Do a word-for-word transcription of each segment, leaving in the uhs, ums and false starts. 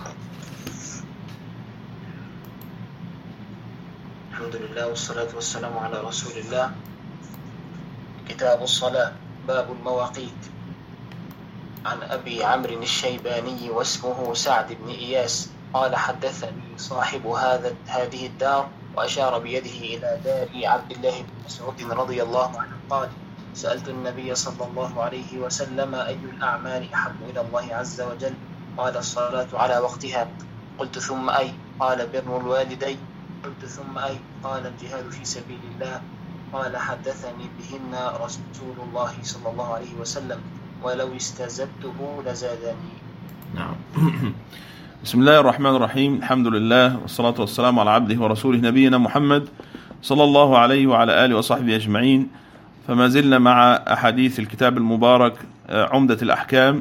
الحمد لله والصلاة والسلام على رسول الله. كتاب الصلاة، باب المواقيت. عن أبي عمرو الشيباني واسمه سعد بن إياس قال: حدثني صاحب هذا هذه الدار، وأشار بيده إلى دار عبد الله بن مسعود رضي الله عنه قال: سألت النبي صلى الله عليه وسلم: أي الأعمال أحب إلى الله عز وجل؟ قال: الصلاة على وقتها. قلت: ثم أي؟ قال: بر الوالدين. قلت: ثم أي؟ قال: الجهاد في سبيل الله. قال: حدثني بهن رسول الله صلى الله عليه وسلم، ولو استزدته لزادني. نعم. بسم الله الرحمن الرحيم. الحمد لله والصلاة والسلام على عبده ورسوله نبينا محمد صلى الله عليه وعلى آله وصحبه أجمعين. فما زلنا مع أحاديث الكتاب المبارك عمدة الأحكام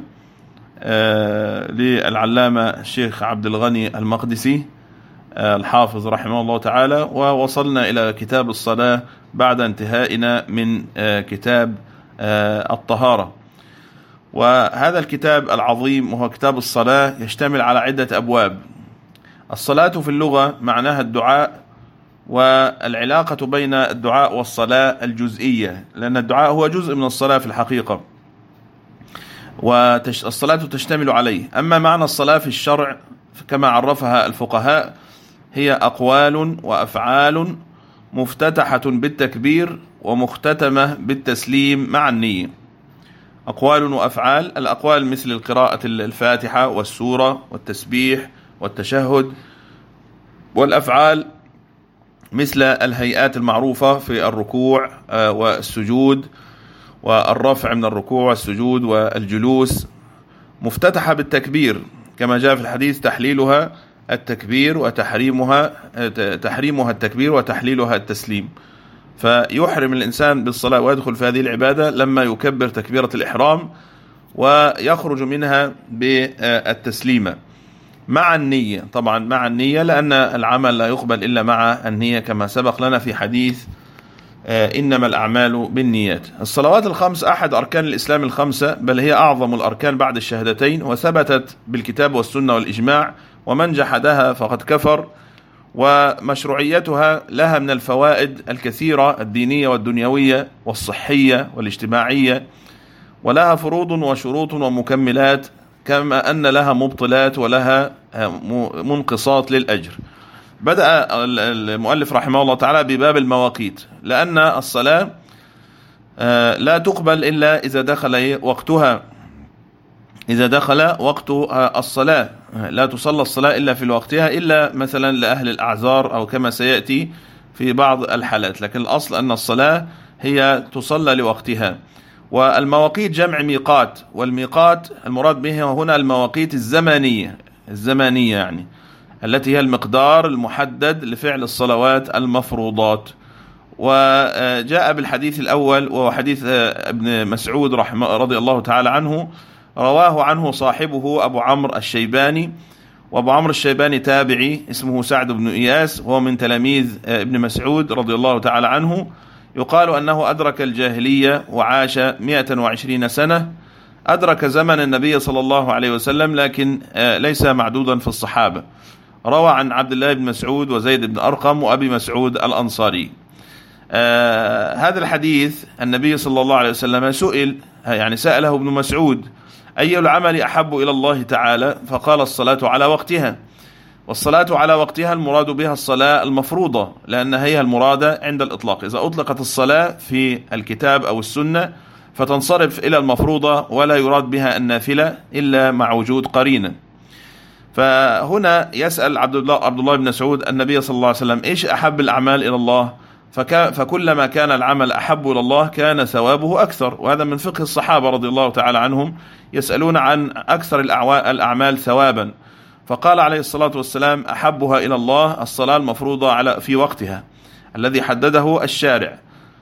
للعلامة الشيخ عبد الغني المقدسي الحافظ رحمه الله تعالى، ووصلنا إلى كتاب الصلاة بعد انتهائنا من كتاب الطهارة. وهذا الكتاب العظيم وهو كتاب الصلاة يشتمل على عدة أبواب. الصلاة في اللغة معناها الدعاء، والعلاقة بين الدعاء والصلاة الجزئية، لأن الدعاء هو جزء من الصلاة في الحقيقة، والصلاة تشتمل عليه. أما معنى الصلاة في الشرع كما عرفها الفقهاء هي أقوال وأفعال مفتتحة بالتكبير ومختتمة بالتسليم مع النية. أقوال وأفعال، الأقوال مثل القراءة الفاتحة والسورة والتسبيح والتشهد، والأفعال مثل الهيئات المعروفة في الركوع والسجود والرفع من الركوع والسجود والجلوس، مفتتحة بالتكبير كما جاء في الحديث: تحليلها التكبير وتحريمها تحريمها التكبير وتحليلها التسليم. فيحرم الإنسان بالصلاة ويدخل في هذه العبادة لما يكبر تكبيرة الإحرام ويخرج منها بالتسليمة مع النية. طبعا مع النية، لأن العمل لا يقبل إلا مع النية كما سبق لنا في حديث إنما الأعمال بالنيات. الصلوات الخمس أحد أركان الإسلام الخمسة، بل هي أعظم الأركان بعد الشهادتين، وثبتت بالكتاب والسنة والإجماع، ومن جحدها فقد كفر. ومشروعيتها لها من الفوائد الكثيرة الدينية والدنيوية والصحية والاجتماعية، ولها فروض وشروط ومكملات، كما أن لها مبطلات ولها منقصات للأجر. بدأ المؤلف رحمه الله تعالى بباب المواقيت، لأن الصلاة لا تقبل إلا إذا دخل وقتها. إذا دخل وقت الصلاة لا تصلى الصلاة إلا في وقتها، إلا مثلا لأهل الأعذار أو كما سيأتي في بعض الحالات، لكن الأصل أن الصلاة هي تصلى لوقتها. والمواقيت جمع ميقات، والميقات المراد به هنا المواقيت الزمانية الزمانية يعني التي هي المقدار المحدد لفعل الصلوات المفروضات. وجاء بالحديث الأول وهو حديث ابن مسعود رحمه رضي الله تعالى عنه، رواه عنه صاحبه أبو عمرو الشيباني، وأبو عمرو الشيباني تابعي اسمه سعد بن إياس، وهو من تلاميذ ابن مسعود رضي الله تعالى عنه. يقال أنه أدرك الجاهلية وعاش مئة وعشرين سنة، أدرك زمن النبي صلى الله عليه وسلم، لكن ليس معدودا في الصحابة. روى عن عبد الله بن مسعود وزيد بن أرقم وأبي مسعود الأنصاري. آه هذا الحديث النبي صلى الله عليه وسلم سئل، يعني سأله ابن مسعود: أي العمل أحب إلى الله تعالى؟ فقال: الصلاة على وقتها. والصلاة على وقتها المراد بها الصلاة المفروضة، لأن هي المرادة عند الإطلاق. إذا أطلقت الصلاة في الكتاب أو السنة فتنصرف إلى المفروضة، ولا يراد بها النافلة إلا مع وجود قرينة. فهنا يسأل عبد الله عبد الله بن مسعود النبي صلى الله عليه وسلم: إيش أحب الأعمال إلى الله؟ فكلما كان العمل أحب إلى الله كان ثوابه أكثر. وهذا من فقه الصحابة رضي الله تعالى عنهم، يسألون عن أكثر الأعمال ثوابا. فقال عليه الصلاة والسلام: أحبها إلى الله الصلاة المفروضة على في وقتها الذي حدده الشارع.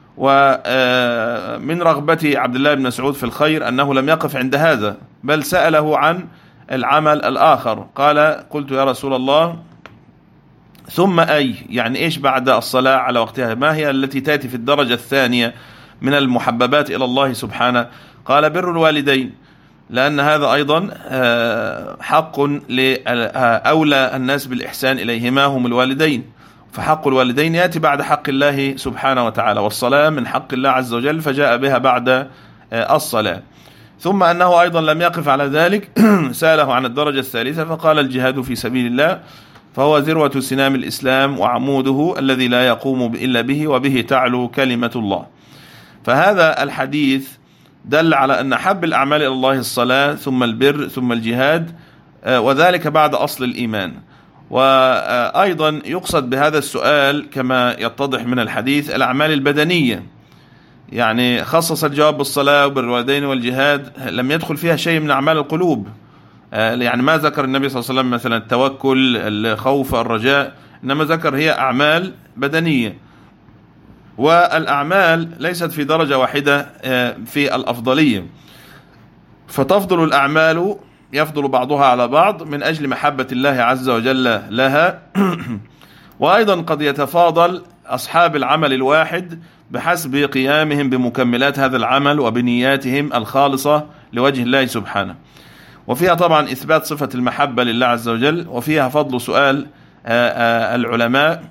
ومن رغبة عبد الله بن مسعود في الخير أنه لم يقف عند هذا، بل سأله عن العمل الآخر. قال: قلت يا رسول الله ثم أي؟ يعني إيش بعد الصلاة على وقتها؟ ما هي التي تأتي في الدرجة الثانية من المحببات إلى الله سبحانه؟ قال: بر الوالدين. لأن هذا أيضا حق لأولى الناس بالإحسان إليهما هم الوالدين، فحق الوالدين يأتي بعد حق الله سبحانه وتعالى، والصلاة من حق الله عز وجل فجاء بها بعد الصلاة. ثم أنه أيضا لم يقف على ذلك، سأله عن الدرجة الثالثة فقال الجهاد في سبيل الله، فهو ذروة سنام الإسلام وعموده الذي لا يقوم إلا به، وبه تعلو كلمة الله. فهذا الحديث دل على أن حب الأعمال إلى الله الصلاة، ثم البر، ثم الجهاد، وذلك بعد أصل الإيمان. وأيضا يقصد بهذا السؤال كما يتضح من الحديث الأعمال البدنية، يعني خصص الجواب بالصلاة وبالوالدين والجهاد، لم يدخل فيها شيء من أعمال القلوب، يعني ما ذكر النبي صلى الله عليه وسلم مثلا التوكل، الخوف، الرجاء، إنما ذكر هي أعمال بدنية. والأعمال ليست في درجة واحدة في الأفضلية، فتفضل الأعمال يفضل بعضها على بعض من أجل محبة الله عز وجل لها. وأيضا قد يتفاضل أصحاب العمل الواحد بحسب قيامهم بمكملات هذا العمل وبنياتهم الخالصة لوجه الله سبحانه. وفيها طبعا إثبات صفة المحبة لله عز وجل، وفيها فضل سؤال العلماء،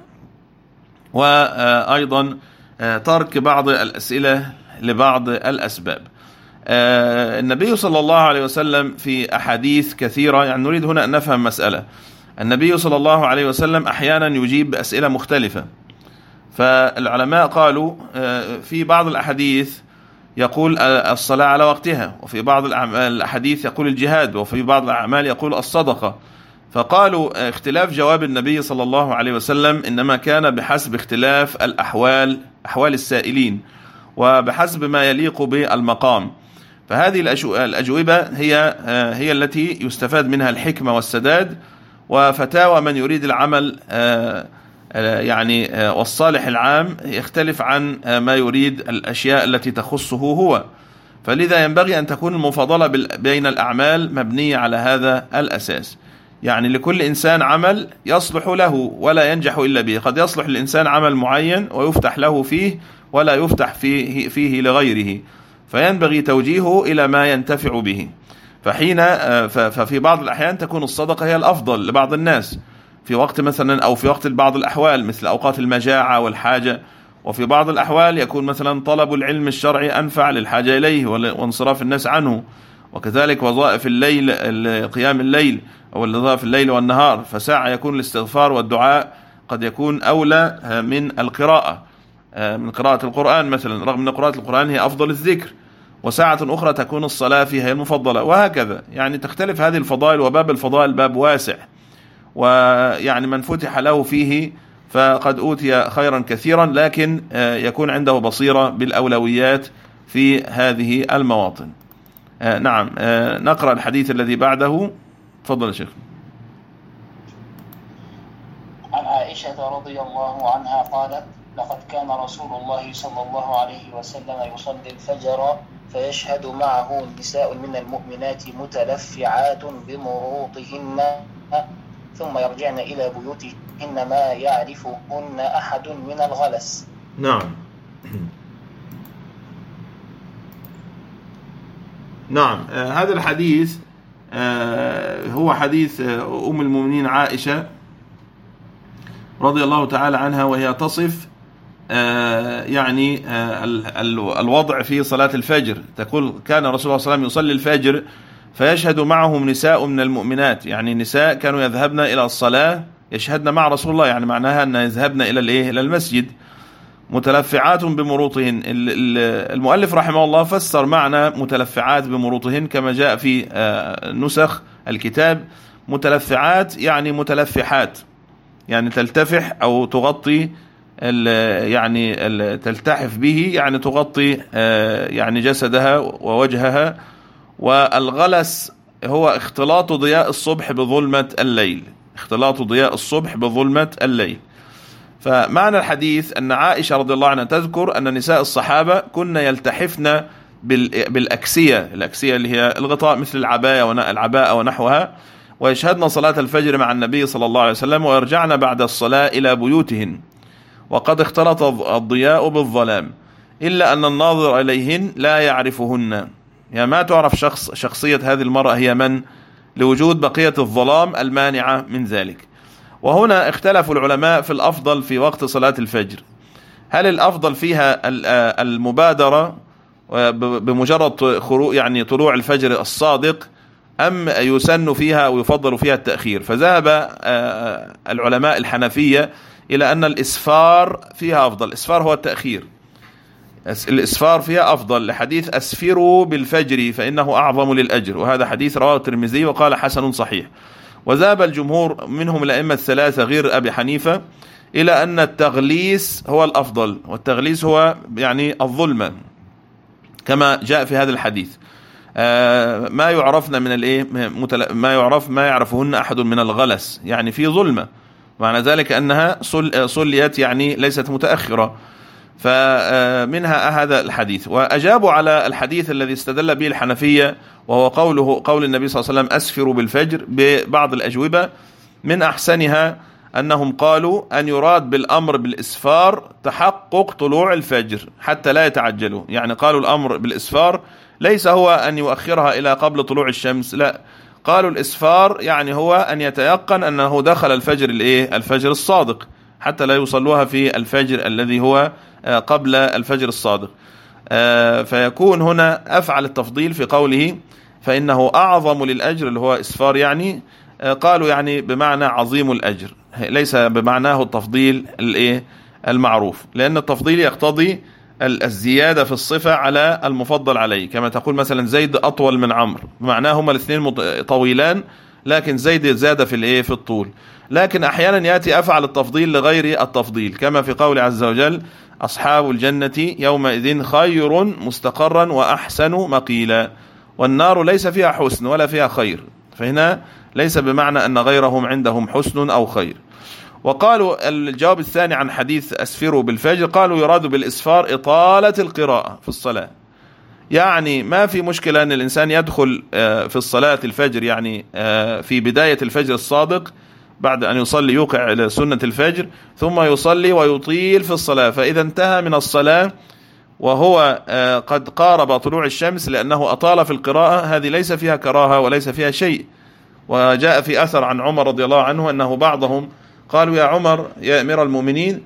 وأيضا ترك بعض الأسئلة لبعض الأسباب. النبي صلى الله عليه وسلم في أحاديث كثيرة، يعني نريد هنا أن نفهم مسألة، النبي صلى الله عليه وسلم أحيانا يجيب بأسئلة مختلفة، فالعلماء قالوا في بعض الأحاديث يقول الصلاة على وقتها، وفي بعض الأحاديث يقول الجهاد، وفي بعض الأعمال يقول الصدقة. فقالوا اختلاف جواب النبي صلى الله عليه وسلم إنما كان بحسب اختلاف الأحوال، أحوال السائلين، وبحسب ما يليق بالمقام. فهذه الأجوبة هي هي التي يستفاد منها الحكمة والسداد، وفتاوى من يريد العمل يعني والصالح العام يختلف عن ما يريد الأشياء التي تخصه هو. فلذا ينبغي أن تكون المفاضلة بين الأعمال مبنية على هذا الأساس، يعني لكل إنسان عمل يصلح له ولا ينجح إلا به. قد يصلح الإنسان عمل معين ويفتح له فيه ولا يفتح فيه, فيه لغيره، فينبغي توجيهه إلى ما ينتفع به. فحين ففي بعض الأحيان تكون الصدقة هي الأفضل لبعض الناس في وقت مثلا، أو في وقت بعض الأحوال مثل أوقات المجاعة والحاجة، وفي بعض الأحوال يكون مثلا طلب العلم الشرعي أنفع للحاجة إليه وانصراف الناس عنه، وكذلك وظائف الليل، قيام الليل أو وظائف الليل والنهار، فساعة يكون الاستغفار والدعاء قد يكون أولى من القراءة، من قراءة القرآن مثلا، رغم أن قراءة القرآن هي أفضل الذكر، وساعة أخرى تكون الصلاة فيها المفضلة، وهكذا. يعني تختلف هذه الفضائل، وباب الفضائل باب واسع، ويعني من فتح له فيه فقد أوتي خيرا كثيرا، لكن يكون عنده بصيرة بالأولويات في هذه المواطن. نعم، نقرأ الحديث الذي بعده. تفضل يا شيخ. عن عائشة رضي الله عنها قالت: لقد كان رسول الله صلى الله عليه وسلم يصلي الفجر فيشهد معه نساء من المؤمنات متلفعات بمروطهن، ثم يرجعن إلى بيوتهن ما يعرفهن أحد من الغلس. نعم نعم آه هذا الحديث آه هو حديث آه أم المؤمنين عائشة رضي الله تعالى عنها، وهي تصف آه يعني آه الوضع في صلاة الفجر. تقول: كان رسول الله صلى الله عليه وسلم يصلي الفجر فيشهد معهم نساء من المؤمنات، يعني نساء كانوا يذهبن إلى الصلاة يشهدن مع رسول الله، يعني معناها أن يذهبن إلى الإيه إلى المسجد متلفعات بمروطهن. المؤلف رحمه الله فسر معنى متلفعات بمروطهن كما جاء في نسخ الكتاب: متلفعات يعني متلفحات، يعني تلتفح أو تغطي، يعني تلتحف به، يعني تغطي يعني جسدها ووجهها. والغلس هو اختلاط ضياء الصبح بظلمة الليل، اختلاط ضياء الصبح بظلمة الليل. فمعنى الحديث أن عائشة رضي الله عنها تذكر أن نساء الصحابة كن يلتحفن بالأكسية، الأكسية اللي هي الغطاء مثل العباية العباءة ونحوها، ويشهدن صلاة الفجر مع النبي صلى الله عليه وسلم، ويرجعن بعد الصلاة إلى بيوتهن وقد اختلط الضياء بالظلام، إلا أن الناظر إليهن لا يعرفهن. يعني ما تعرف شخص شخصية هذه المرأة هي من، لوجود بقية الظلام المانعة من ذلك. وهنا اختلف العلماء في الأفضل في وقت صلاة الفجر، هل الأفضل فيها المبادرة بمجرد خروج يعني طلوع الفجر الصادق، أم يسن فيها ويفضل فيها التأخير؟ فذهب العلماء الحنفية إلى أن الإسفار فيها أفضل. الإسفار هو التأخير، الإسفار فيها أفضل لحديث أسفروا بالفجر فإنه أعظم للأجر، وهذا حديث رواه الترمذي وقال حسن صحيح. وذهب الجمهور منهم الأئمة الثلاثة غير أبي حنيفة إلى أن التغليس هو الأفضل، والتغليس هو يعني الظلمة كما جاء في هذا الحديث. آه ما يعرفنا من الايه ما يعرف ما يعرفهن أحد من الغلس، يعني في ظلمة، معنى ذلك أنها صليت يعني ليست متأخرة. فمنها هذا الحديث. وأجابوا على الحديث الذي استدل به الحنفية وهو قوله قول النبي صلى الله عليه وسلم أسفروا بالفجر ببعض الأجوبة، من أحسنها أنهم قالوا أن يراد بالأمر بالإسفار تحقق طلوع الفجر حتى لا يتعجلوا. يعني قالوا الأمر بالإسفار ليس هو أن يؤخرها إلى قبل طلوع الشمس، لا، قالوا الإسفار يعني هو أن يتيقن أنه دخل الفجر الإيه الفجر الصادق، حتى لا يصلوها في الفجر الذي هو قبل الفجر الصادق. فيكون هنا أفعل التفضيل في قوله فإنه أعظم للأجر، اللي هو إسفار يعني قالوا يعني بمعنى عظيم الأجر، ليس بمعناه التفضيل الايه المعروف، لأن التفضيل يقتضي الزيادة في الصفة على المفضل عليه، كما تقول مثلا زيد أطول من عمرو، بمعناه هما الاثنين طويلان لكن زيد زاد في الايه في الطول. لكن أحيانا يأتي أفعل التفضيل لغير التفضيل، كما في قول عز وجل أصحاب الجنة يومئذ خير مستقرا وأحسن مقيلا، والنار ليس فيها حسن ولا فيها خير، فهنا ليس بمعنى أن غيرهم عندهم حسن أو خير. وقالوا الجواب الثاني عن حديث أسفروا بالفجر، قالوا يراد بالإسفار إطالة القراءة في الصلاة، يعني ما في مشكلة أن الإنسان يدخل في الصلاة الفجر يعني في بداية الفجر الصادق بعد أن يصلي يوقع سنة الفجر ثم يصلي ويطيل في الصلاة، فإذا انتهى من الصلاة وهو قد قارب طلوع الشمس لأنه أطال في القراءة، هذه ليس فيها كراهة وليس فيها شيء. وجاء في أثر عن عمر رضي الله عنه أنه بعضهم قالوا يا عمر يا أمير المؤمنين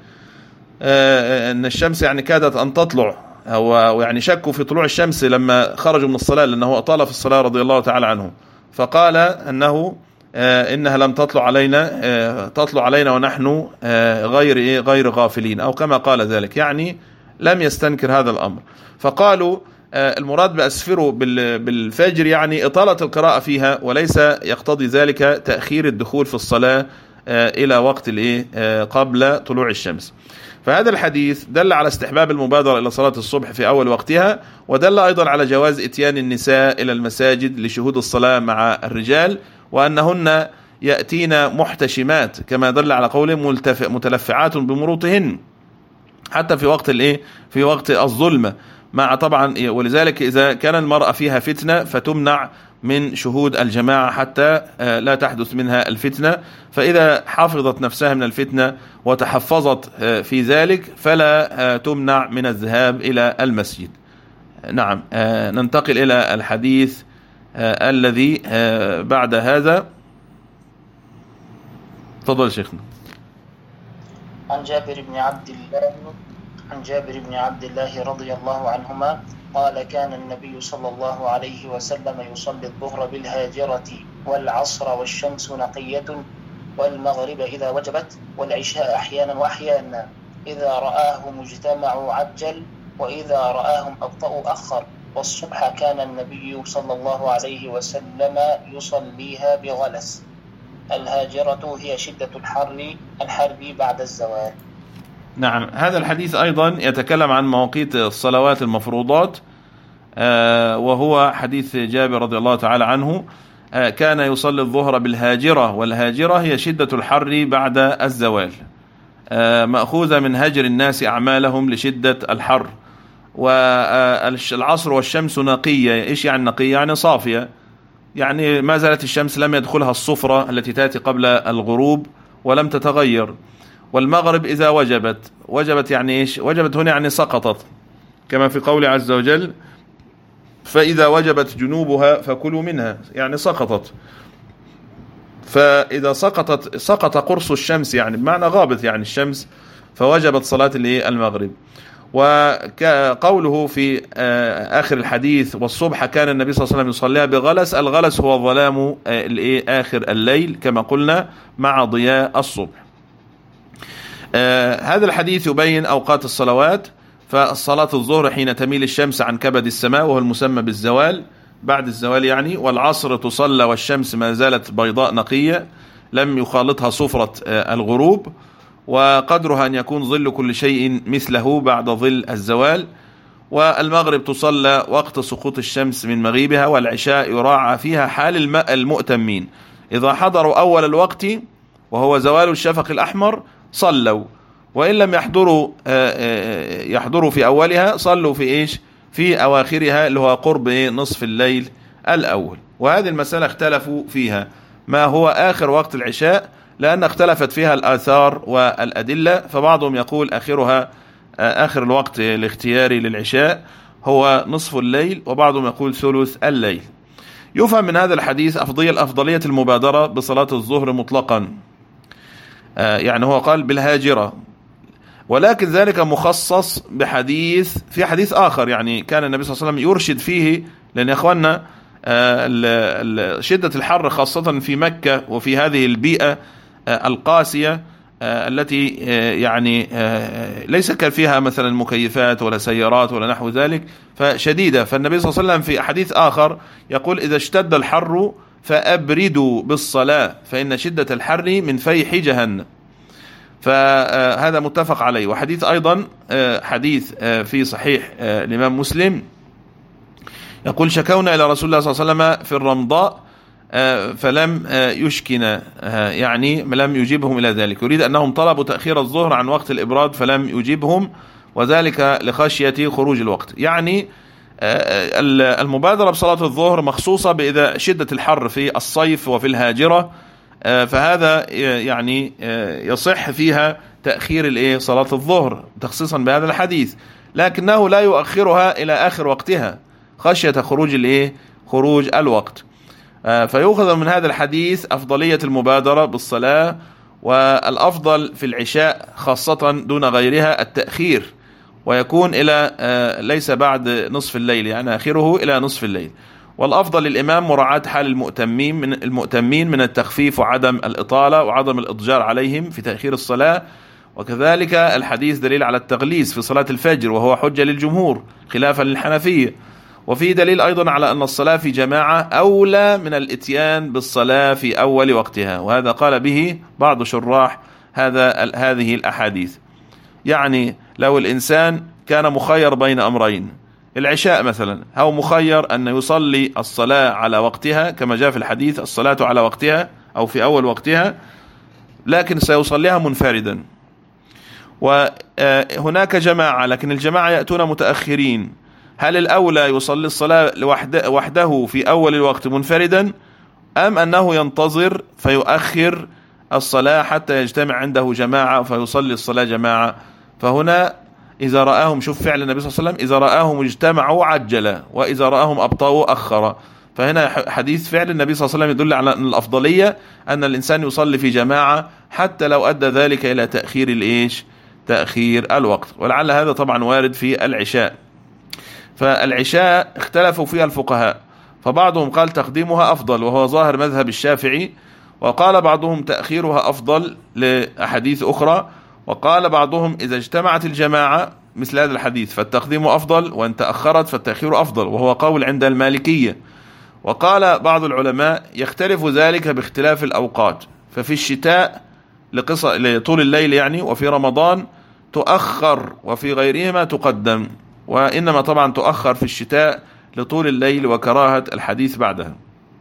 أن الشمس يعني كادت أن تطلع، أو يعني شكوا في طلوع الشمس لما خرجوا من الصلاة لأنه أطال في الصلاة رضي الله تعالى عنه، فقال أنه إنها لم تطلع علينا تطلع علينا ونحن غير غير غافلين، أو كما قال ذلك، يعني لم يستنكر هذا الأمر. فقالوا المراد بأسفروا بالفجر يعني إطالة القراءة فيها، وليس يقتضي ذلك تأخير الدخول في الصلاة إلى وقت الإيه قبل طلوع الشمس. فهذا الحديث دل على استحباب المبادرة إلى صلاة الصبح في أول وقتها، ودل أيضا على جواز إتيان النساء إلى المساجد لشهود الصلاة مع الرجال، وأنهن يأتين محتشمات كما دل على قولهم متلفعات بمروطهن حتى في وقت الإيه في وقت الظلمة، مع طبعا ولذلك إذا كان المرأة فيها فتنة فتمنع من شهود الجماعة حتى لا تحدث منها الفتنة، فإذا حفظت نفسها من الفتنة وتحفظت في ذلك فلا تمنع من الذهاب إلى المسجد. نعم، ننتقل إلى الحديث الذي بعد هذا. تفضل شيخنا. عن جابر بن عبد الله عن جابر بن عبد الله رضي الله عنهما قال كان النبي صلى الله عليه وسلم يصلي الظهر بالهاجرة والعصر والشمس نقية والمغرب إذا وجبت والعشاء أحيانا وأحيانا، إذا رآه مجتمع عجل وإذا رآهم أبطأوا أخر، والصبح كان النبي صلى الله عليه وسلم يصليها بغلس. الهاجرة هي شدة الحر الحر بعد الزوال. نعم، هذا الحديث أيضا يتكلم عن مواقيت الصلوات المفروضات، وهو حديث جابر رضي الله تعالى عنه كان يصلي الظهر بالهاجرة، والهاجرة هي شدة الحر بعد الزوال، مأخوذة من هجر الناس أعمالهم لشدة الحر. والعصر والشمس نقية، إيش يعني نقية؟ يعني صافية، يعني ما زالت الشمس لم يدخلها الصفرة التي تأتي قبل الغروب ولم تتغير. والمغرب إذا وجبت، وجبت يعني إيش؟ وجبت هنا يعني سقطت، كما في قول عز وجل فإذا وجبت جنوبها فكلوا منها، يعني سقطت. فإذا سقطت سقط قرص الشمس، يعني بمعنى غابت يعني الشمس، فوجبت صلاة المغرب. وقوله في آخر الحديث والصبح كان النبي صلى الله عليه وسلم يصليها بغلس، الغلس هو ظلام آخر الليل كما قلنا مع ضياء الصبح. هذا الحديث يبين أوقات الصلوات. فالصلاة الظهر حين تميل الشمس عن كبد السماء وهو المسمى بالزوال، بعد الزوال يعني. والعصر تصلى والشمس ما زالت بيضاء نقية لم يخالطها صفرة الغروب، وقدرها أن يكون ظل كل شيء مثله بعد ظل الزوال. والمغرب تصلى وقت سقوط الشمس من مغيبها. والعشاء يراعى فيها حال المؤتمين، إذا حضروا أول الوقت وهو زوال الشفق الأحمر صلوا، وإن لم يحضروا يحضروا في أولها صلوا في إيش في أواخرها اللي هو قرب نصف الليل الأول. وهذه المسألة اختلفوا فيها ما هو آخر وقت العشاء، لأن اختلفت فيها الآثار والأدلة. فبعضهم يقول آخرها آخر الوقت الاختياري للعشاء هو نصف الليل، وبعضهم يقول ثلث الليل. يفهم من هذا الحديث أفضلية أفضلية المبادرة بصلاة الظهر مطلقا، يعني هو قال بالهاجرة، ولكن ذلك مخصص بحديث في حديث آخر يعني كان النبي صلى الله عليه وسلم يرشد فيه. لأن يا أخوانا شدة الحر خاصة في مكة وفي هذه البيئة القاسية التي يعني ليس كان فيها مثلا مكيفات ولا سيارات ولا نحو ذلك، فشديدة. فالنبي صلى الله عليه وسلم في حديث آخر يقول إذا اشتد الحر فأبردوا بالصلاة فإن شدة الحر من فيح جهنم. فهذا متفق عليه. وحديث أيضا حديث في صحيح الإمام مسلم يقول شكونا إلى رسول الله صلى الله عليه وسلم في الرمضاء فلم يشكنا، يعني لم يجيبهم إلى ذلك. يريد أنهم طلبوا تأخير الظهر عن وقت الإبراد فلم يجيبهم، وذلك لخشية خروج الوقت. يعني المبادرة بصلاة الظهر مخصوصة بإذا شدة الحر في الصيف وفي الهاجرة، فهذا يعني يصح فيها تأخير الايه صلاة الظهر تخصيصا بهذا الحديث، لكنه لا يؤخرها إلى آخر وقتها خشية خروج الايه خروج الوقت. فيؤخذ من هذا الحديث أفضلية المبادرة بالصلاة، والأفضل في العشاء خاصة دون غيرها التأخير، ويكون إلى ليس بعد نصف الليل، يعني آخره إلى نصف الليل. والأفضل للإمام مراعاة حال المؤتمين من المؤتمين من التخفيف وعدم الإطالة وعدم الإضجار عليهم في تأخير الصلاة. وكذلك الحديث دليل على التغليس في صلاة الفجر وهو حجة للجمهور خلافا للحنفية. وفي دليل أيضا على أن الصلاة في جماعة أولى من الإتيان بالصلاة في أول وقتها، وهذا قال به بعض شراح هذا هذه الأحاديث. يعني لو الإنسان كان مخير بين أمرين، العشاء مثلا، أو مخير أن يصلي الصلاة على وقتها كما جاء في الحديث الصلاة على وقتها أو في أول وقتها، لكن سيصليها منفردا، وهناك جماعة لكن الجماعة يأتون متأخرين، هل الأولى يصلي الصلاة وحده في أول الوقت منفردا، أم أنه ينتظر فيؤخر الصلاة حتى يجتمع عنده جماعة فيصلي الصلاة جماعة؟ فهنا إذا رآهم، شوف فعل النبي صلى الله عليه وسلم، إذا رآهم اجتمعوا عجل وإذا رآهم أبطأوا أخر. فهنا حديث فعل النبي صلى الله عليه وسلم يدل على أن الأفضلية أن الإنسان يصلي في جماعة حتى لو أدى ذلك إلى تأخير الإيش تأخير الوقت. ولعل هذا طبعا وارد في العشاء. فالعشاء اختلفوا فيها الفقهاء، فبعضهم قال تقديمها أفضل وهو ظاهر مذهب الشافعي، وقال بعضهم تأخيرها أفضل لأحاديث أخرى، وقال بعضهم إذا اجتمعت الجماعة مثل هذا الحديث فالتقديم أفضل، وإن تأخرت فالتأخير أفضل، وهو قول عند المالكية. وقال بعض العلماء يختلف ذلك باختلاف الأوقات، ففي الشتاء لطول الليل يعني، وفي رمضان تؤخر، وفي غيرهما تقدم، وإنما طبعا تؤخر في الشتاء لطول الليل وكراهة الحديث بعدها.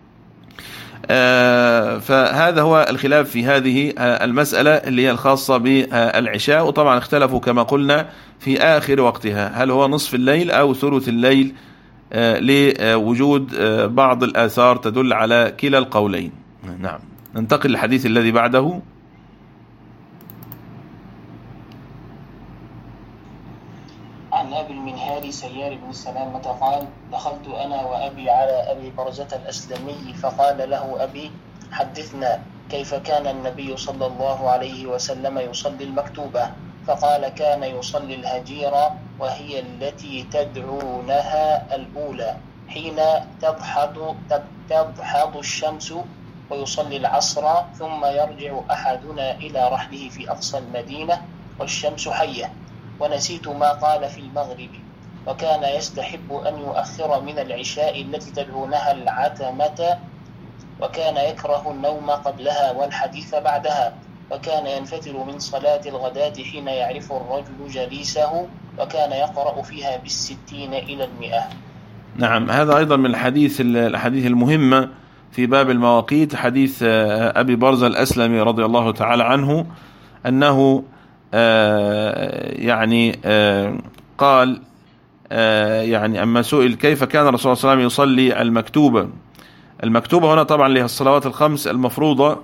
آه فهذا هو الخلاف في هذه آه المسألة اللي هي الخاصة بالعشاء. وطبعا اختلفوا كما قلنا في آخر وقتها، هل هو نصف الليل أو ثلث الليل، آه لوجود آه بعض الآثار تدل على كلا القولين. نعم، ننتقل للحديث الذي بعده. عن أبي المنهال سيار بن سلامة قال دخلت أنا وأبي على أبي برزة الأسلمي فقال له أبي حدثنا كيف كان النبي صلى الله عليه وسلم يصلي المكتوبة؟ فقال كان يصلي الهجيرة وهي التي تدعونها الأولى حين تضحض تضحض الشمس، ويصلي العصر ثم يرجع أحدنا إلى رحله في أقصى المدينة والشمس حية. ونسيت ما قال في المغرب، وكان يستحب أن يؤخر من العشاء التي تدعونها العتمة، وكان يكره النوم قبلها والحديث بعدها، وكان ينفتر من صلاة الغداة حين يعرف الرجل جليسه، وكان يقرأ فيها بالستين إلى المئة. نعم، هذا أيضا من الحديث الحديث المهمة في باب المواقيت، حديث أبي برزة الأسلمي رضي الله تعالى عنه أنه يعني قال يعني أما سئل كيف كان الرسول صلى الله عليه وسلم يصلي المكتوبة. المكتوبة هنا طبعا لها الصلوات الخمس المفروضة،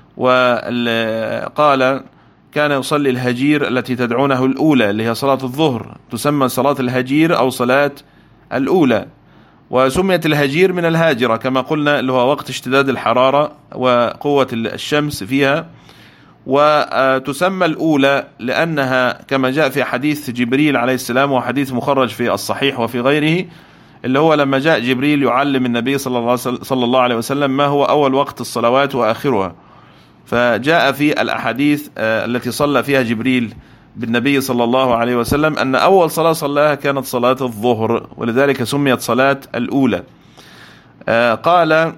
وقال كان يصلي الهجير التي تدعونه الأولى اللي هي صلاة الظهر، تسمى صلاة الهجير أو صلاة الأولى، وسميت الهجير من الهاجرة كما قلنا اللي هو وقت اشتداد الحرارة وقوة الشمس فيها، وتسمى الأولى لأنها كما جاء في حديث جبريل عليه السلام وحديث مخرج في الصحيح وفي غيره، اللي هو لما جاء جبريل يعلم النبي صلى الله عليه وسلم ما هو أول وقت الصلوات وآخرها، فجاء في الأحاديث التي صلى فيها جبريل بالنبي صلى الله عليه وسلم أن أول صلاة صلاها كانت صلاة الظهر، ولذلك سميت صلاة الأولى. قال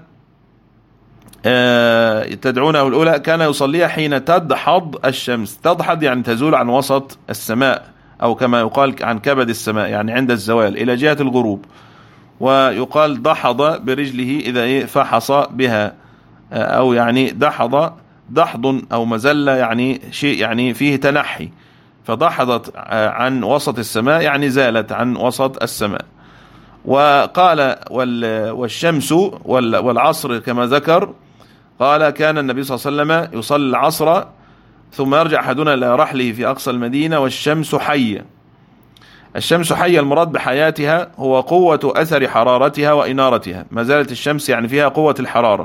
تدعونه الأولى كان يصليها حين تدحض الشمس. تدحض يعني تزول عن وسط السماء، أو كما يقال عن كبد السماء، يعني عند الزوال إلى جهة الغروب، ويقال دحض برجله إذا فحص بها، أو يعني دحض دحض أو مزلة يعني شيء يعني فيه تنحي، فدحضت عن وسط السماء يعني زالت عن وسط السماء. وقال والشمس والعصر كما ذكر، قال كان النبي صلى الله عليه وسلم يصلي العصر ثم يرجع أحدنا إلى رحله في أقصى المدينة والشمس حية. الشمس حية المراد بحياتها هو قوة أثر حرارتها وإنارتها، ما زالت الشمس يعني فيها قوة الحرارة.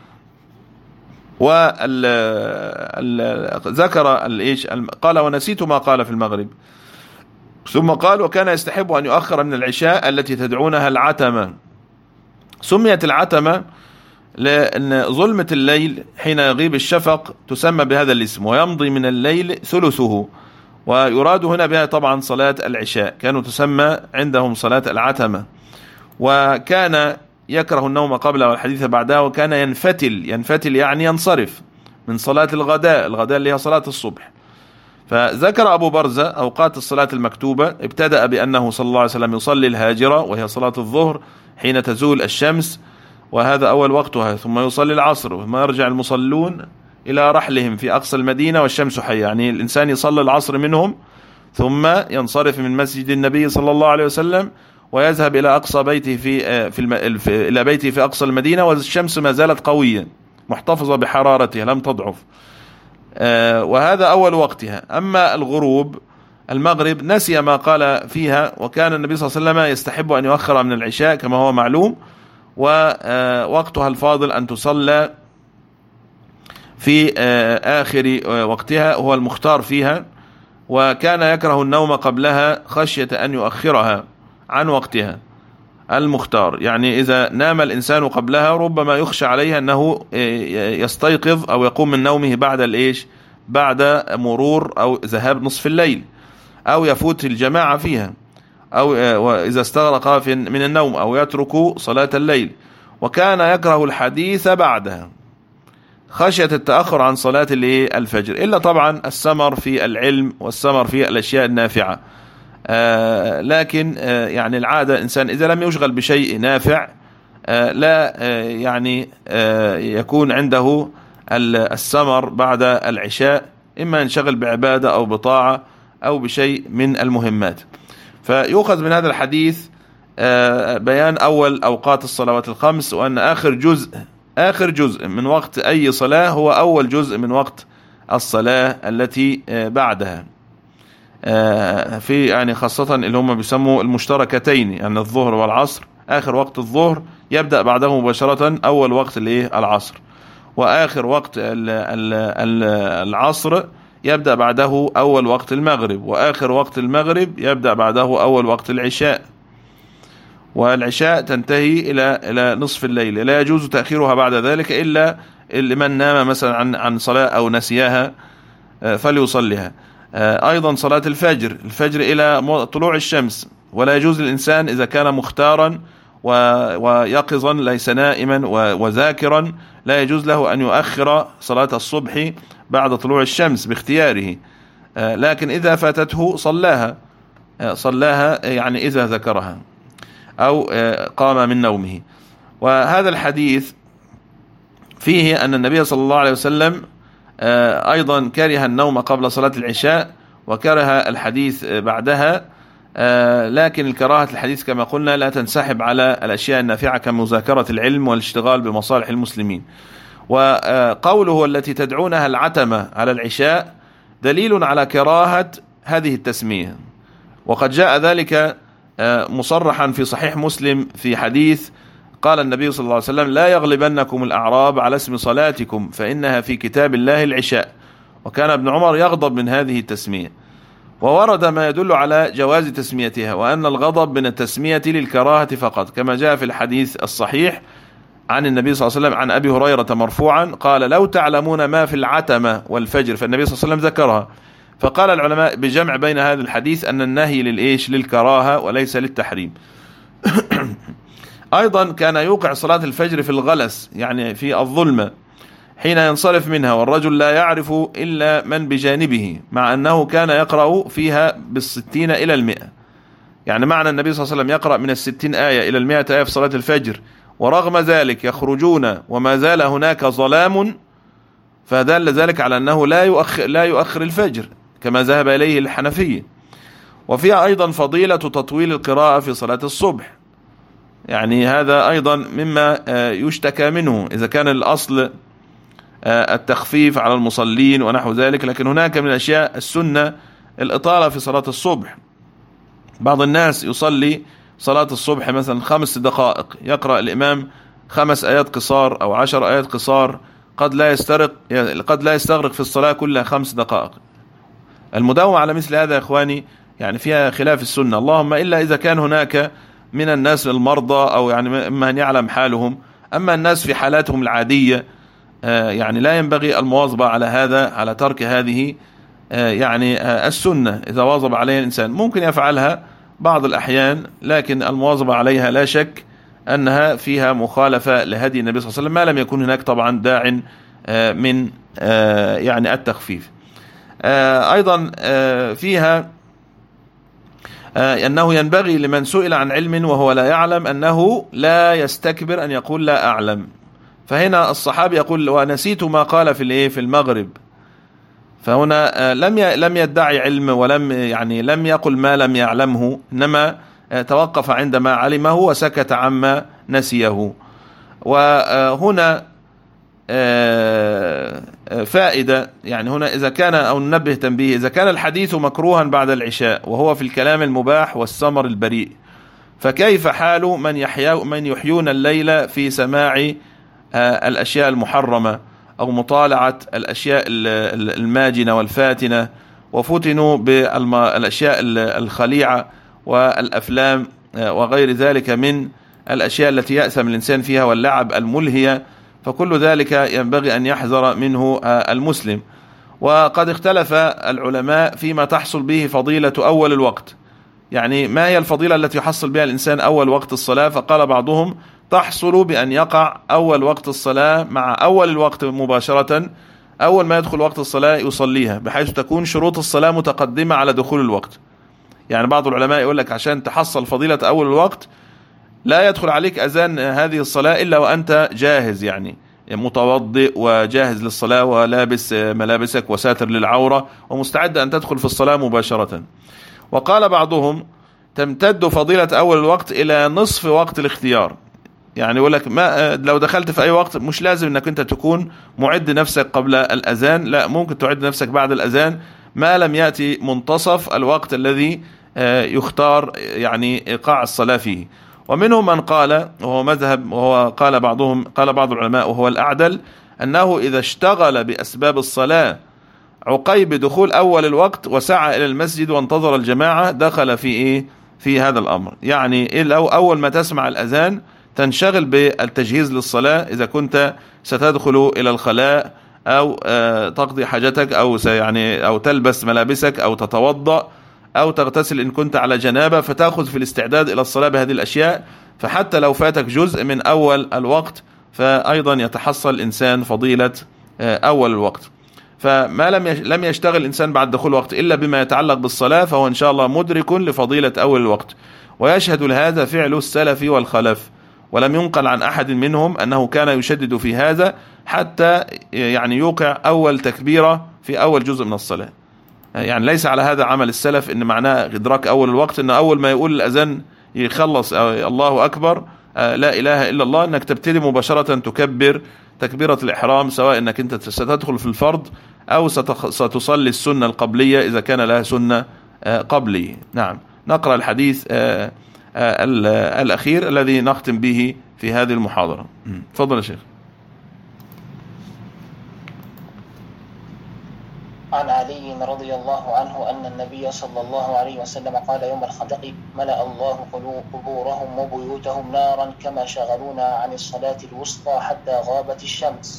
وذكر الإيش قال ونسيت ما قال في المغرب، ثم قال وكان يستحب أن يؤخر من العشاء التي تدعونها العتمة. سميت العتمة لأن ظلمة الليل حين يغيب الشفق تسمى بهذا الاسم، ويمضي من الليل ثلثه، ويراد هنا بها طبعا صلاة العشاء، كانوا تسمى عندهم صلاة العتمة. وكان يكره النوم قبلها والحديث بعدها، وكان ينفتل ينفتل يعني ينصرف من صلاة الغداء، الغداء اللي هي صلاة الصبح. فذكر أبو برزة أوقات الصلاة المكتوبة، ابتدأ بأنه صلى الله عليه وسلم يصلي الهاجرة وهي صلاة الظهر حين تزول الشمس وهذا أول وقتها، ثم يصلي العصر، ثم يرجع المصلون إلى رحلهم في أقصى المدينة والشمس حية، يعني الإنسان يصلي العصر منهم ثم ينصرف من مسجد النبي صلى الله عليه وسلم ويذهب إلى أقصى بيته في في, الم... في إلى بيته في أقصى المدينة والشمس ما زالت قوية محتفظة بحرارتها لم تضعف، آه وهذا أول وقتها. أما الغروب المغرب نسي ما قال فيها، وكان النبي صلى الله عليه وسلم يستحب أن يؤخر من العشاء كما هو معلوم، ووقتها الفاضل أن تصلى في آخر وقتها هو المختار فيها، وكان يكره النوم قبلها خشية أن يؤخرها عن وقتها المختار، يعني إذا نام الإنسان قبلها ربما يخشى عليه أنه يستيقظ أو يقوم من نومه بعد الإيش بعد مرور أو ذهاب نصف الليل، أو يفوت الجماعة فيها، أو إذا استغرق في من النوم، أو يترك صلاة الليل. وكان يكره الحديث بعدها خشية التأخر عن صلاة الفجر، إلا طبعا السمر في العلم والسمر في الأشياء النافعة. آه لكن آه يعني العادة إنسان إذا لم يشغل بشيء نافع آه لا آه يعني آه يكون عنده السمر بعد العشاء، إما ينشغل بعبادة أو بطاعة أو بشيء من المهمات. فيؤخذ من هذا الحديث آه بيان أول أوقات الصلوات الخمس، وأن آخر جزء آخر جزء من وقت أي صلاة هو أول جزء من وقت الصلاة التي آه بعدها. في يعني خاصة اللي هم بيسموا المشتركتين، يعني الظهر والعصر، آخر وقت الظهر يبدأ بعده مباشرة أول وقت العصر، وآخر وقت العصر يبدأ بعده أول وقت المغرب، وآخر وقت المغرب يبدأ بعده أول وقت العشاء، والعشاء تنتهي إلى إلى نصف الليل، لا يجوز تأخيرها بعد ذلك إلا لمن نام مثلا عن عن صلاة أو نسيها فليصليها. أيضا صلاة الفجر الفجر إلى طلوع الشمس، ولا يجوز للإنسان إذا كان مختارا ويقظا ليس نائما وذاكرا، لا يجوز له أن يؤخر صلاة الصبح بعد طلوع الشمس باختياره، لكن إذا فاتته صلاها صلاها يعني إذا ذكرها أو قام من نومه. وهذا الحديث فيه أن النبي صلى الله عليه وسلم أيضا كره النوم قبل صلاة العشاء وكره الحديث بعدها، لكن الكراهة الحديث كما قلنا لا تنسحب على الأشياء النافعة كمذاكرة العلم والاشتغال بمصالح المسلمين. وقوله التي تدعونها العتمة على العشاء دليل على كراهة هذه التسمية، وقد جاء ذلك مصرحا في صحيح مسلم في حديث قال النبي صلى الله عليه وسلم: لا يغلبنكم الأعراب على اسم صلاتكم فإنها في كتاب الله العشاء. وكان ابن عمر يغضب من هذه التسمية، وورد ما يدل على جواز تسميتها، وأن الغضب من التسمية للكراهة فقط، كما جاء في الحديث الصحيح عن النبي صلى الله عليه وسلم عن أبي هريرة مرفوعا قال: لو تعلمون ما في العتمة والفجر، فالنبي صلى الله عليه وسلم ذكرها. فقال العلماء بجمع بين هذا الحديث أن النهي للإيش للكراهة وليس للتحريم. أيضا كان يوقع صلاة الفجر في الغلس، يعني في الظلمة حين ينصرف منها والرجل لا يعرف إلا من بجانبه، مع أنه كان يقرأ فيها بالستين إلى المئة، يعني معنى النبي صلى الله عليه وسلم يقرأ من الستين آية إلى المئة آية في صلاة الفجر، ورغم ذلك يخرجون وما زال هناك ظلام، فدل ذلك على أنه لا يؤخر, لا يؤخر الفجر كما ذهب إليه الحنفية. وفيها أيضا فضيلة تطويل القراءة في صلاة الصبح، يعني هذا أيضا مما يشتكى منه إذا كان الأصل التخفيف على المصلين ونحو ذلك، لكن هناك من الأشياء السنة الإطالة في صلاة الصبح. بعض الناس يصلي صلاة الصبح مثلا خمس دقائق، يقرأ الإمام خمس آيات قصار أو عشر آيات قصار، قد لا يستغرق قد لا يستغرق في الصلاة كلها خمس دقائق. المداومة على مثل هذا يا إخواني يعني فيها خلاف السنة، اللهم إلا إذا كان هناك من الناس المرضى أو يعني من يعلم حالهم، أما الناس في حالاتهم العادية يعني لا ينبغي المواظبة على هذا، على ترك هذه يعني السنة. إذا واظب عليها الإنسان ممكن يفعلها بعض الأحيان، لكن المواظبة عليها لا شك أنها فيها مخالفة لهدي النبي صلى الله عليه وسلم، ما لم يكن هناك طبعا داع من يعني التخفيف. أيضا فيها أنه ينبغي لمن سئل عن علم وهو لا يعلم أنه لا يستكبر أن يقول لا أعلم. فهنا الصحابي يقول: ونسيت ما قال في الايه في المغرب. فهنا لم لم يدعي علم ولم يعني لم يقل ما لم يعلمه، انما توقف عندما علمه وسكت عما نسيه. وهنا فائدة، يعني هنا إذا كان أو ننبه تنبيه، إذا كان الحديث مكروها بعد العشاء وهو في الكلام المباح والثمر البريء، فكيف حال من يحيى من يحيون الليل في سماع الأشياء المحرمة أو مطالعة الأشياء الماجنة والفاتنة، وفتنوا بالأشياء الخليعة والأفلام وغير ذلك من الأشياء التي يأثم الإنسان فيها واللعب الملهية، فكل ذلك ينبغي أن يحذر منه المسلم. وقد اختلف العلماء فيما تحصل به فضيلة أول الوقت، يعني ما هي الفضيلة التي يحصل بها الإنسان أول وقت الصلاة؟ فقال بعضهم: تحصل بأن يقع أول وقت الصلاة مع أول الوقت مباشرة، أول ما يدخل وقت الصلاة يصليها، بحيث تكون شروط الصلاة متقدمة على دخول الوقت. يعني بعض العلماء يقول لك عشان تحصل فضيلة أول الوقت لا يدخل عليك أذان هذه الصلاة إلا وأنت جاهز، يعني متوضئ وجاهز للصلاة ولابس ملابسك وساتر للعورة ومستعد أن تدخل في الصلاة مباشرة. وقال بعضهم: تمتد فضيلة أول الوقت إلى نصف وقت الاختيار، يعني يقول لك ما لو دخلت في أي وقت مش لازم أنك أنت تكون معد نفسك قبل الأذان، لا، ممكن تعد نفسك بعد الأذان، ما لم يأتي منتصف الوقت الذي يختار يعني إيقاع الصلاة فيه. ومنهم من قال، وهو مذهب، وهو قال بعضهم قال بعض العلماء وهو الأعدل، أنه إذا اشتغل بأسباب الصلاة عقيب دخول أول الوقت وسعى إلى المسجد وانتظر الجماعة دخل في إيه في هذا الأمر. يعني لو أول ما تسمع الأذان تنشغل بالتجهيز للصلاة، إذا كنت ستدخل إلى الخلاء أو تقضي حاجتك أو يعني أو تلبس ملابسك أو تتوضأ أو تغتسل إن كنت على جنابة، فتأخذ في الاستعداد إلى الصلاة بهذه الأشياء. فحتى لو فاتك جزء من أول الوقت فأيضا يتحصل الإنسان فضيلة أول الوقت. فما لم لم يشتغل الإنسان بعد دخول الوقت إلا بما يتعلق بالصلاة فهو إن شاء الله مدرك لفضيلة أول الوقت. ويشهد لهذا فعل السلف والخلف، ولم ينقل عن أحد منهم أنه كان يشدد في هذا حتى يعني يوقع أول تكبيرة في أول جزء من الصلاة. يعني ليس على هذا عمل السلف، إن معناه إدراك أول الوقت إن أول ما يقول الأذان يخلص الله أكبر لا إله إلا الله أنك تبتدي مباشرة تكبر تكبيرة الإحرام، سواء أنك أنت ستدخل في الفرض أو ستصلي السنة القبلية إذا كان لها سنة قبلية. نعم. نقرأ الحديث الأخير الذي نختم به في هذه المحاضرة. تفضل يا شيخ. عن علي رضي الله عنه أن النبي صلى الله عليه وسلم قال يوم الخندق: ملأ الله قبورهم وبيوتهم نارا كما شغلونا عن الصلاة الوسطى حتى غابت الشمس.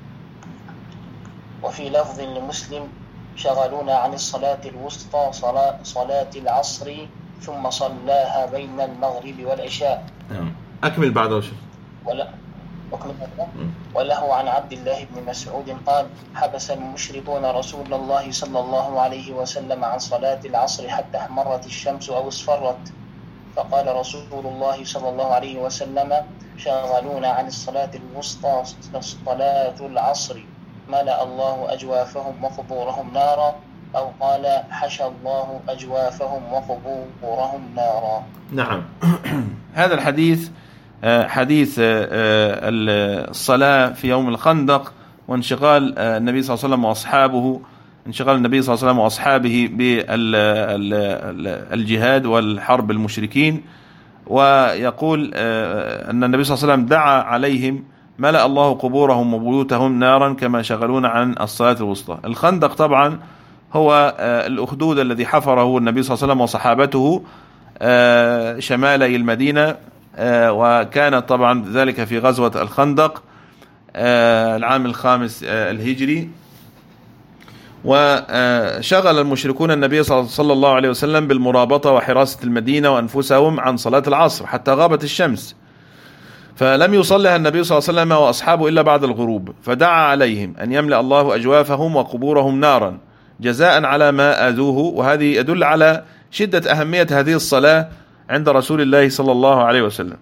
وفي لفظ لمسلم: شغلونا عن الصلاة الوسطى صلاة, صلاة العصر ثم صلاها بين المغرب والعشاء. أكمل بعد وشف. ولا وله عن عبد الله بن مسعود قال: حبس المشركون رسول الله صلى الله عليه وسلم عن صلاة العصر حتى احمرت الشمس أو اصفرت، فقال رسول الله صلى الله عليه وسلم: شغلونا عن الصلاة الوسطى صلاة العصر، ملأ الله أجوافهم وقبورهم نارا، أو قال: حشى الله أجوافهم وقبورهم نارا. نعم. هذا الحديث حديث الصلاة في يوم الخندق وانشغال النبي صلى الله عليه وسلم وأصحابه انشغال النبي صلى الله عليه وسلم وأصحابه بالجهاد والحرب المشركين. ويقول أن النبي صلى الله عليه وسلم دعا عليهم: ملأ الله قبورهم وبيوتهم نارا كما شغلون عن الصلاة الوسطى. الخندق طبعا هو الأخدود الذي حفره النبي صلى الله عليه وسلم وصحابته شمالي المدينة، وكان طبعا ذلك في غزوة الخندق العام الخامس الهجري. وشغل المشركون النبي صلى الله عليه وسلم بالمرابطة وحراسة المدينة وأنفسهم عن صلاة العصر حتى غابت الشمس، فلم يصلها النبي صلى الله عليه وسلم وأصحابه إلا بعد الغروب، فدعا عليهم أن يملأ الله أجوافهم وقبورهم نارا جزاء على ما آذوه. وهذه يدل على شدة أهمية هذه الصلاة عند رسول الله صلى الله عليه وسلم.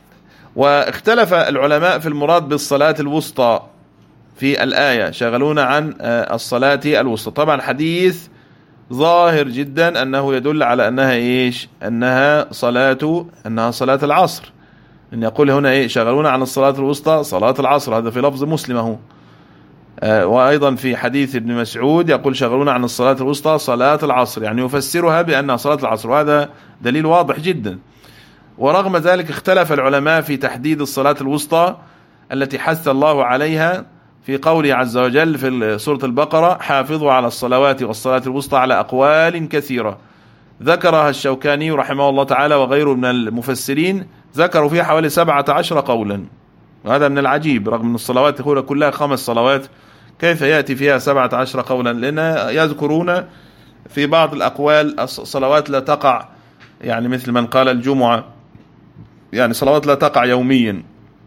واختلف العلماء في المراد بالصلاة الوسطى في الآية: شغلون عن الصلاة الوسطى. طبعا حديث ظاهر جدا أنه يدل على أنها إيش أنها صلاة أنها صلاة العصر، إن يقول هنا إيه شغلون عن الصلاة الوسطى صلاة العصر، هذا في لفظ مسلم اهو. وأيضا في حديث ابن مسعود يقول شغلون عن الصلاة الوسطى صلاة العصر، يعني يفسرها بأنها صلاة العصر، وهذا دليل واضح جدا. ورغم ذلك اختلف العلماء في تحديد الصلاة الوسطى التي حث الله عليها في قوله عز وجل في سورة البقرة: حافظوا على الصلوات والصلاة الوسطى، على أقوال كثيرة ذكرها الشوكاني رحمه الله تعالى وغيره من المفسرين، ذكروا فيها حوالي سبعة عشر قولا. وهذا من العجيب، رغم أن الصلوات كلها خمس صلوات كيف يأتي فيها سبعة عشر قولا؟ لأن يذكرون في بعض الأقوال الصلوات لا تقع، يعني مثل من قال الجمعة يعني صلوات لا تقع يوميا،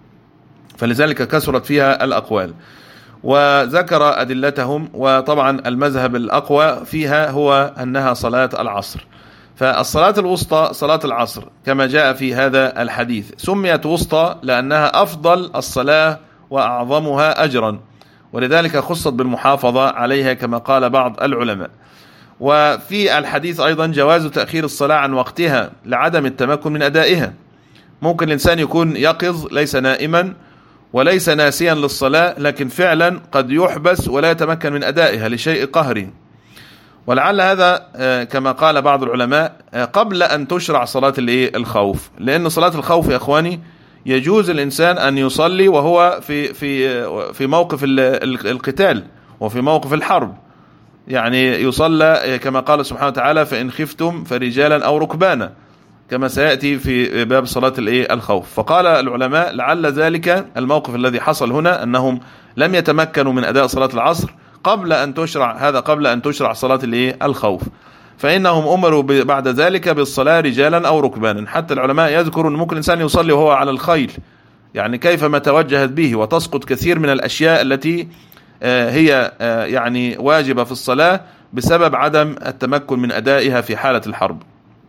فلذلك كثرت فيها الأقوال وذكر أدلتهم. وطبعا المذهب الأقوى فيها هو أنها صلاة العصر. فالصلاة الوسطى صلاة العصر كما جاء في هذا الحديث، سميت وسطى لأنها أفضل الصلاة وأعظمها أجرا، ولذلك خصت بالمحافظة عليها كما قال بعض العلماء. وفي الحديث أيضا جواز تأخير الصلاة عن وقتها لعدم التمكن من أدائها. ممكن الإنسان يكون يقظ ليس نائما وليس ناسيا للصلاة، لكن فعلا قد يحبس ولا يتمكن من أدائها لشيء قهري. ولعل هذا كما قال بعض العلماء قبل أن تشرع صلاة الخوف، لأن صلاة الخوف يا إخواني يجوز الإنسان أن يصلي وهو في في في موقف القتال وفي موقف الحرب، يعني يصلى كما قال سبحانه وتعالى فإن خفتم فرجالا أو ركبانا، كما سيأتي في باب صلاة الخوف. فقال العلماء لعل ذلك الموقف الذي حصل هنا أنهم لم يتمكنوا من أداء صلاة العصر قبل أن تشرع هذا قبل أن تشرع صلاة الخوف، فإنهم أمروا بعد ذلك بالصلاة رجالا أو ركبانا. حتى العلماء يذكروا أن ممكن الإنسان يصلي وهو على الخيل، يعني كيفما توجهت به، وتسقط كثير من الأشياء التي هي يعني واجبة في الصلاة بسبب عدم التمكن من أدائها في حالة الحرب.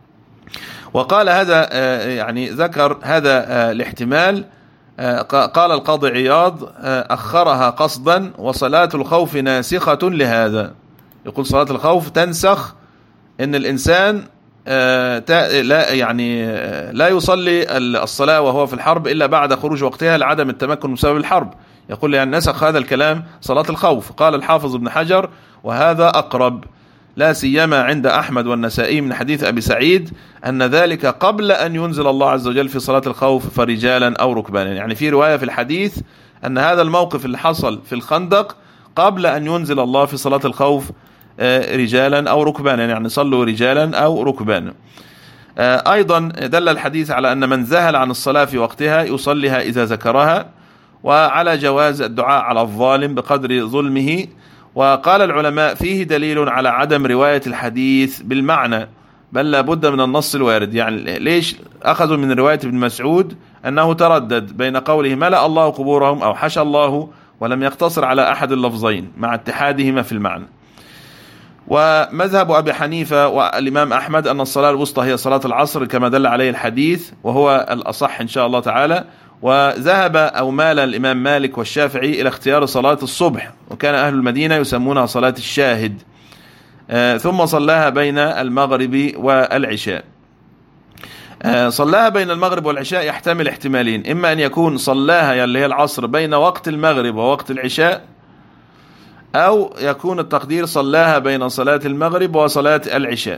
وقال هذا يعني ذكر هذا الاحتمال، قال القاضي عياض أخرها قصدا وصلاة الخوف ناسخة لهذا. يقول صلاة الخوف تنسخ إن الإنسان لا يعني لا يصلي الصلاة وهو في الحرب إلا بعد خروج وقتها لعدم التمكن بسبب الحرب. يقول يعني نسخ هذا الكلام صلاة الخوف. قال الحافظ ابن حجر وهذا أقرب، لا سيما عند أحمد والنسائي من حديث أبي سعيد أن ذلك قبل أن ينزل الله عز وجل في صلاة الخوف فرجالا أو ركبانا. يعني في رواية في الحديث أن هذا الموقف اللي حصل في الخندق قبل أن ينزل الله في صلاة الخوف رجالا أو ركبانا، يعني صلوا رجالا أو ركبانا. أيضا دل الحديث على أن من ذهل عن الصلاة في وقتها يصليها إذا ذكرها، وعلى جواز الدعاء على الظالم بقدر ظلمه. وقال العلماء فيه دليل على عدم رواية الحديث بالمعنى، بل لابد من النص الوارد. يعني ليش أخذوا من رواية ابن مسعود أنه تردد بين قوله ملأ الله قبورهم أو حشى الله، ولم يقتصر على أحد اللفظين مع اتحادهما في المعنى. ومذهب أبي حنيفة والإمام أحمد أن الصلاة الوسطى هي صلاة العصر كما دل عليه الحديث، وهو الأصح إن شاء الله تعالى. وذهب أو مال الإمام مالك والشافعي إلى اختيار صلاة الصبح، وكان أهل المدينة يسمونها صلاة الشاهد، آه ثم صلاها بين المغرب والعشاء. آه صلاها بين المغرب والعشاء يحتمل احتمالين، إما أن يكون صلاها اللي هي العصر بين وقت المغرب ووقت العشاء، أو يكون التقدير صلاها بين صلاة المغرب وصلاة العشاء.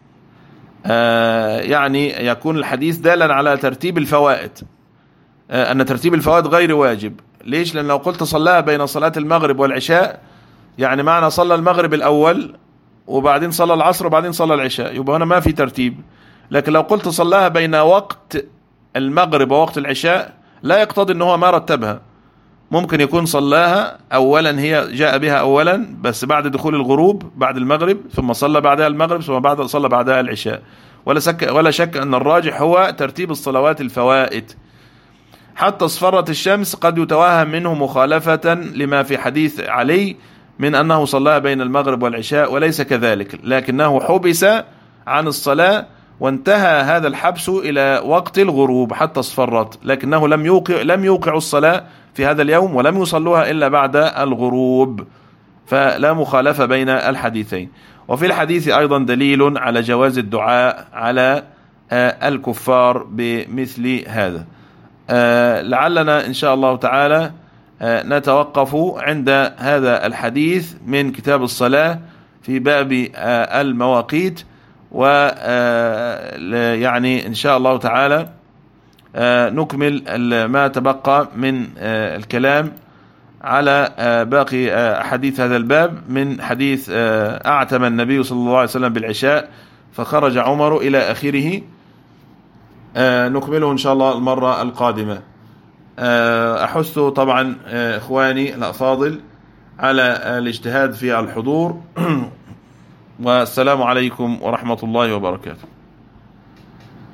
آه يعني يكون الحديث دالا على ترتيب الفوائد، أن ترتيب الفوائد غير واجب. ليش؟ لأن لو قلت صلاها بين صلاة المغرب والعشاء يعني معنى صلى المغرب الأول وبعدين صلى العصر وبعدين صلى العشاء، يبقى هنا ما في ترتيب. لكن لو قلت صلاها بين وقت المغرب ووقت العشاء لا يقتضي أنه ما رتبها، ممكن يكون صلاها أولا، هي جاء بها أولا بس بعد دخول الغروب بعد المغرب، ثم صلى بعدها المغرب، ثم بعد صلى بعدها العشاء. ولا شك ولا شك أن الراجح هو ترتيب الصلوات الفوائد. حتى اصفرت الشمس قد يتوهم منه مخالفة لما في حديث علي من أنه صلى بين المغرب والعشاء، وليس كذلك، لكنه حبس عن الصلاة وانتهى هذا الحبس إلى وقت الغروب حتى اصفرت، لكنه لم يوقع لم يوقع الصلاة في هذا اليوم ولم يصلوها إلا بعد الغروب، فلا مخالفة بين الحديثين. وفي الحديث أيضا دليل على جواز الدعاء على الكفار بمثل هذا. آه لعلنا إن شاء الله تعالى آه نتوقف عند هذا الحديث من كتاب الصلاة في باب آه المواقيت، و آه يعني إن شاء الله تعالى آه نكمل ما تبقى من آه الكلام على آه باقي آه حديث هذا الباب، من حديث آه أعتم النبي صلى الله عليه وسلم بالعشاء فخرج عمر إلى آخره. آه نكمله إن شاء الله المرة القادمة. آه أحث طبعا آه إخواني الأفاضل على الاجتهاد في الحضور والسلام عليكم ورحمة الله وبركاته.